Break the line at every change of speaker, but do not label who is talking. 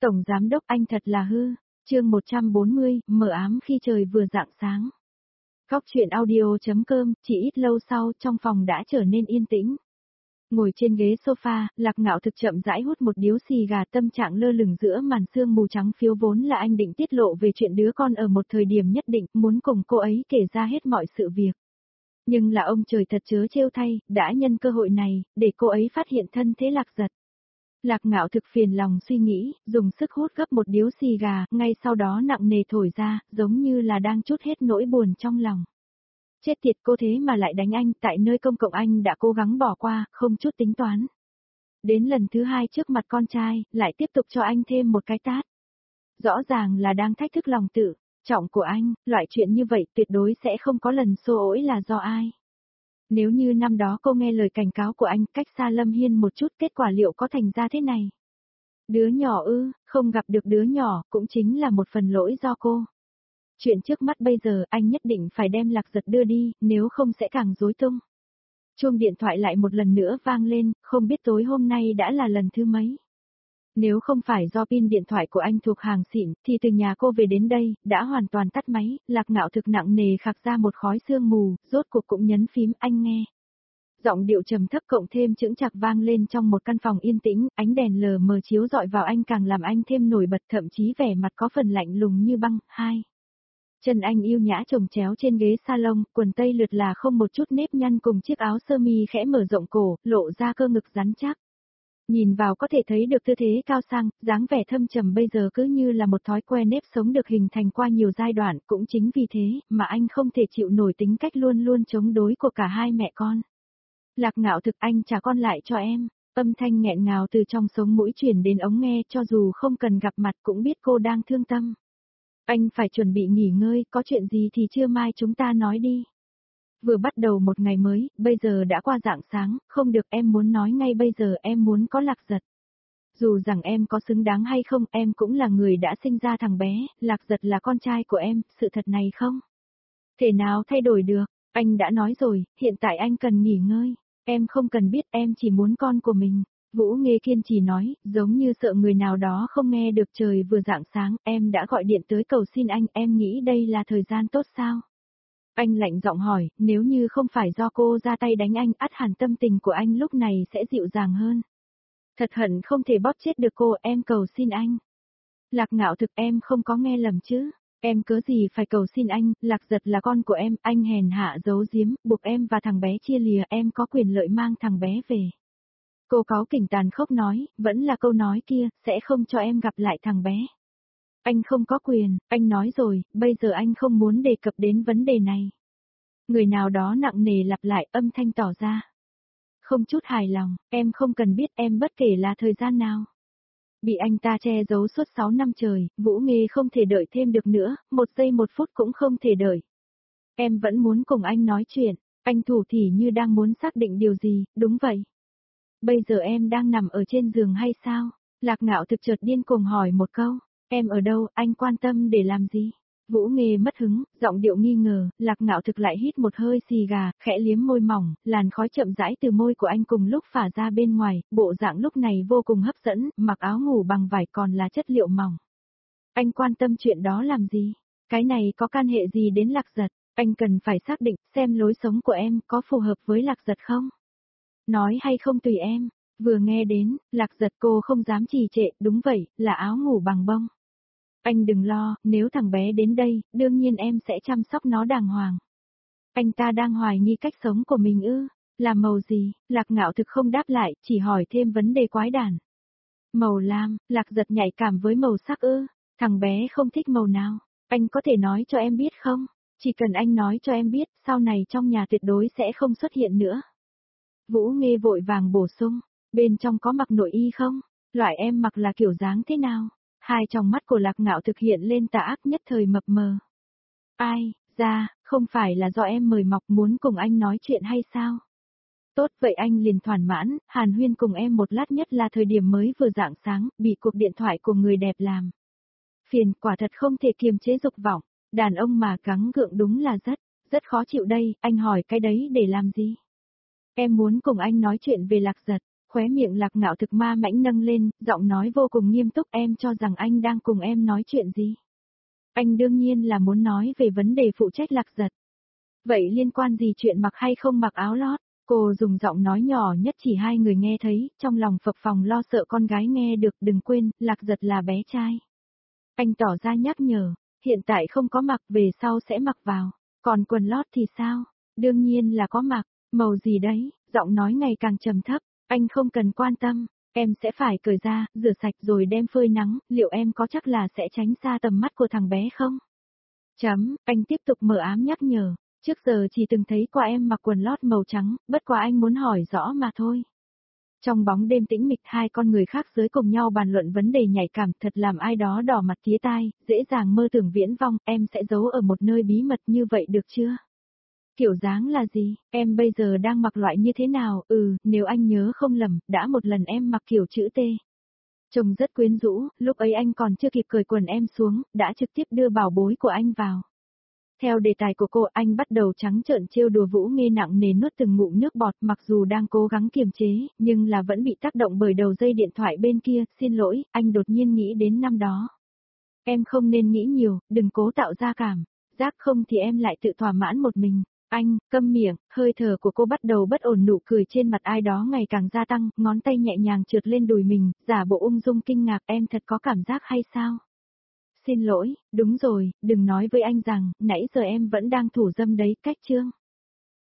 Tổng giám đốc anh thật là hư. Chương 140, mờ ám khi trời vừa rạng sáng. Góc truyện audio.com, chỉ ít lâu sau trong phòng đã trở nên yên tĩnh. Ngồi trên ghế sofa, Lạc Ngạo thực chậm rãi hút một điếu xì gà, tâm trạng lơ lửng giữa màn sương mù trắng phiêu, vốn là anh định tiết lộ về chuyện đứa con ở một thời điểm nhất định, muốn cùng cô ấy kể ra hết mọi sự việc. Nhưng là ông trời thật chớ trêu thay, đã nhân cơ hội này, để cô ấy phát hiện thân thế Lạc Giật. Lạc Ngạo thực phiền lòng suy nghĩ, dùng sức hút gấp một điếu xì gà, ngay sau đó nặng nề thổi ra, giống như là đang trút hết nỗi buồn trong lòng. Chết tiệt, cô thế mà lại đánh anh, tại nơi công cộng anh đã cố gắng bỏ qua, không chút tính toán. Đến lần thứ hai trước mặt con trai, lại tiếp tục cho anh thêm một cái tát. Rõ ràng là đang thách thức lòng tự trọng của anh, loại chuyện như vậy tuyệt đối sẽ không có lần xô ổi là do ai. Nếu như năm đó cô nghe lời cảnh cáo của anh, cách xa Lâm Hiên một chút, kết quả liệu có thành ra thế này? Đứa nhỏ ư, không gặp được đứa nhỏ, cũng chính là một phần lỗi do cô. Chuyện trước mắt bây giờ, anh nhất định phải đem Lạc Giật đưa đi, nếu không sẽ càng rối tung. Chuông điện thoại lại một lần nữa vang lên, không biết tối hôm nay đã là lần thứ mấy. Nếu không phải do pin điện thoại của anh thuộc hàng xịn, thì từ nhà cô về đến đây, đã hoàn toàn tắt máy. Lạc Ngạo thực nặng nề khạc ra một khói sương mù, rốt cuộc cũng nhấn phím anh nghe. Giọng điệu trầm thấp cộng thêm chững chạc vang lên trong một căn phòng yên tĩnh, ánh đèn lờ mờ chiếu rọi vào anh càng làm anh thêm nổi bật, thậm chí vẻ mặt có phần lạnh lùng như băng. Chân anh yêu nhã chồng chéo trên ghế salon, quần tây lượt là không một chút nếp nhăn cùng chiếc áo sơ mi khẽ mở rộng cổ, lộ ra cơ ngực rắn chắc. Nhìn vào có thể thấy được tư thế cao sang, dáng vẻ thâm trầm bây giờ cứ như là một thói quen nếp sống được hình thành qua nhiều giai đoạn, cũng chính vì thế mà anh không thể chịu nổi tính cách luôn luôn chống đối của cả hai mẹ con. Lạc Ngạo thực, anh trả con lại cho em. Âm thanh nghẹn ngào từ trong sống mũi truyền đến ống nghe, cho dù không cần gặp mặt cũng biết cô đang thương tâm. Anh phải chuẩn bị nghỉ ngơi, có chuyện gì thì trưa mai chúng ta nói đi. Vừa bắt đầu một ngày mới, bây giờ đã qua rạng sáng, không được, em muốn nói ngay bây giờ, em muốn có Lạc Giật. Dù rằng em có xứng đáng hay không, em cũng là người đã sinh ra thằng bé, Lạc Giật là con trai của em, sự thật này không thể nào thay đổi được. Anh đã nói rồi, hiện tại anh cần nghỉ ngơi. Em không cần biết, em chỉ muốn con của mình. Vũ Nghê kiên trì nói, giống như sợ người nào đó không nghe được. Trời vừa rạng sáng, em đã gọi điện tới cầu xin anh, em nghĩ đây là thời gian tốt sao? Anh lạnh giọng hỏi, nếu như không phải do cô ra tay đánh anh, ắt hẳn tâm tình của anh lúc này sẽ dịu dàng hơn. Thật hận không thể bóp chết được cô, em cầu xin anh. Lạc Ngạo thực, em không có nghe lầm chứ? Em cớ gì phải cầu xin anh, Lạc Giật là con của em, anh hèn hạ giấu giếm, buộc em và thằng bé chia lìa, em có quyền lợi mang thằng bé về. Cô cáu kỉnh tàn khốc nói, vẫn là câu nói kia, sẽ không cho em gặp lại thằng bé. Anh không có quyền, anh nói rồi, bây giờ anh không muốn đề cập đến vấn đề này. Người nào đó nặng nề lặp lại, âm thanh tỏ ra không chút hài lòng, em không cần biết, em bất kể là thời gian nào. Bị anh ta che giấu suốt 6 năm trời, Vũ Nghê không thể đợi thêm được nữa, 1 giây 1 phút cũng không thể đợi. Em vẫn muốn cùng anh nói chuyện, anh thủ thỉ như đang muốn xác định điều gì, đúng vậy. Bây giờ em đang nằm ở trên giường hay sao? Lạc Ngạo thực chợt điên cuồng hỏi một câu, em ở đâu, anh quan tâm để làm gì? Vũ Nghê mất hứng, giọng điệu nghi ngờ, Lạc Ngạo thực lại hít một hơi xì gà, khẽ liếm môi mỏng, làn khói chậm rãi từ môi của anh cùng lúc phả ra bên ngoài, bộ dạng lúc này vô cùng hấp dẫn, mặc áo ngủ bằng vải còn là chất liệu mỏng. Anh quan tâm chuyện đó làm gì? Cái này có can hệ gì đến Lạc Giật? Anh cần phải xác định xem lối sống của em có phù hợp với Lạc Giật không? Nói hay không tùy em. Vừa nghe đến, Lạc Giật cô không dám trì trệ, đúng vậy, là áo ngủ bằng bông. Anh đừng lo, nếu thằng bé đến đây, đương nhiên em sẽ chăm sóc nó đàng hoàng. Anh ta đang hoài nghi cách sống của mình ư? Là màu gì? Lạc Ngạo thực không đáp lại, chỉ hỏi thêm vấn đề quái đản. Màu lam, Lạc Giật nhạy cảm với màu sắc ư? Thằng bé không thích màu nào? Anh có thể nói cho em biết không? Chỉ cần anh nói cho em biết, sau này trong nhà tuyệt đối sẽ không xuất hiện nữa. Vũ Nghê vội vàng bổ sung, bên trong có mặc nội y không? Loại em mặc là kiểu dáng thế nào? Hai tròng mắt của Lạc Ngạo thực hiện lên tà ác, nhất thời mập mờ. Ai, không phải là do em mời mọc muốn cùng anh nói chuyện hay sao? Tốt vậy anh liền thỏa mãn, hàn huyên cùng em một lát, nhất là thời điểm mới vừa rạng sáng, bị cuộc điện thoại của người đẹp làm phiền, quả thật không thể kiềm chế dục vọng, đàn ông mà gắng gượng đúng là rất khó chịu đây, anh hỏi cái đấy để làm gì? Em muốn cùng anh nói chuyện về Lạc Giật. Khóe miệng Lạc Ngạo thực ma mãnh nâng lên, giọng nói vô cùng nghiêm túc, em cho rằng anh đang cùng em nói chuyện gì? Anh đương nhiên là muốn nói về vấn đề phụ trách Lạc Giật. Vậy liên quan gì chuyện mặc hay không mặc áo lót? Cô dùng giọng nói nhỏ nhất chỉ hai người nghe thấy, trong lòng phập phồng lo sợ con gái nghe được, đừng quên, Lạc Giật là bé trai. Anh tỏ ra nhắc nhở, hiện tại không có mặc, về sau sẽ mặc vào. Còn quần lót thì sao? Đương nhiên là có mặc, màu gì đấy? Giọng nói ngày càng trầm thấp, anh không cần quan tâm, em sẽ phải cởi ra, rửa sạch rồi đem phơi nắng, liệu em có chắc là sẽ tránh xa tầm mắt của thằng bé không? Anh tiếp tục mở ám nhắc nhở, trước giờ chỉ từng thấy qua em mặc quần lót màu trắng, bất quá anh muốn hỏi rõ mà thôi. Trong bóng đêm tĩnh mịch, hai con người khác giới cùng nhau bàn luận vấn đề nhạy cảm, thật làm ai đó đỏ mặt tía tai, dễ dàng mơ tưởng viễn vong, em sẽ giấu ở một nơi bí mật như vậy được chưa? Kiểu dáng là gì, em bây giờ đang mặc loại như thế nào, nếu anh nhớ không lầm, đã một lần em mặc kiểu chữ T. Trông rất quyến rũ, lúc ấy anh còn chưa kịp cởi quần em xuống, đã trực tiếp đưa bảo bối của anh vào. Theo đề tài của cô, anh bắt đầu trắng trợn trêu đùa Vũ Nghê nặng nề nuốt từng ngụm nước bọt, mặc dù đang cố gắng kiềm chế, nhưng là vẫn bị tác động bởi đầu dây điện thoại bên kia, xin lỗi, anh đột nhiên nghĩ đến năm đó. Em không nên nghĩ nhiều, đừng cố tạo ra cảm giác, không thì em lại tự thỏa mãn một mình. Anh, câm miệng, hơi thở của cô bắt đầu bất ổn, nụ cười trên mặt ai đó ngày càng gia tăng, ngón tay nhẹ nhàng trượt lên đùi mình, giả bộ ung dung kinh ngạc, em thật có cảm giác hay sao? Xin lỗi, đúng rồi, đừng nói với anh rằng, nãy giờ em vẫn đang thủ dâm đấy, cách chương.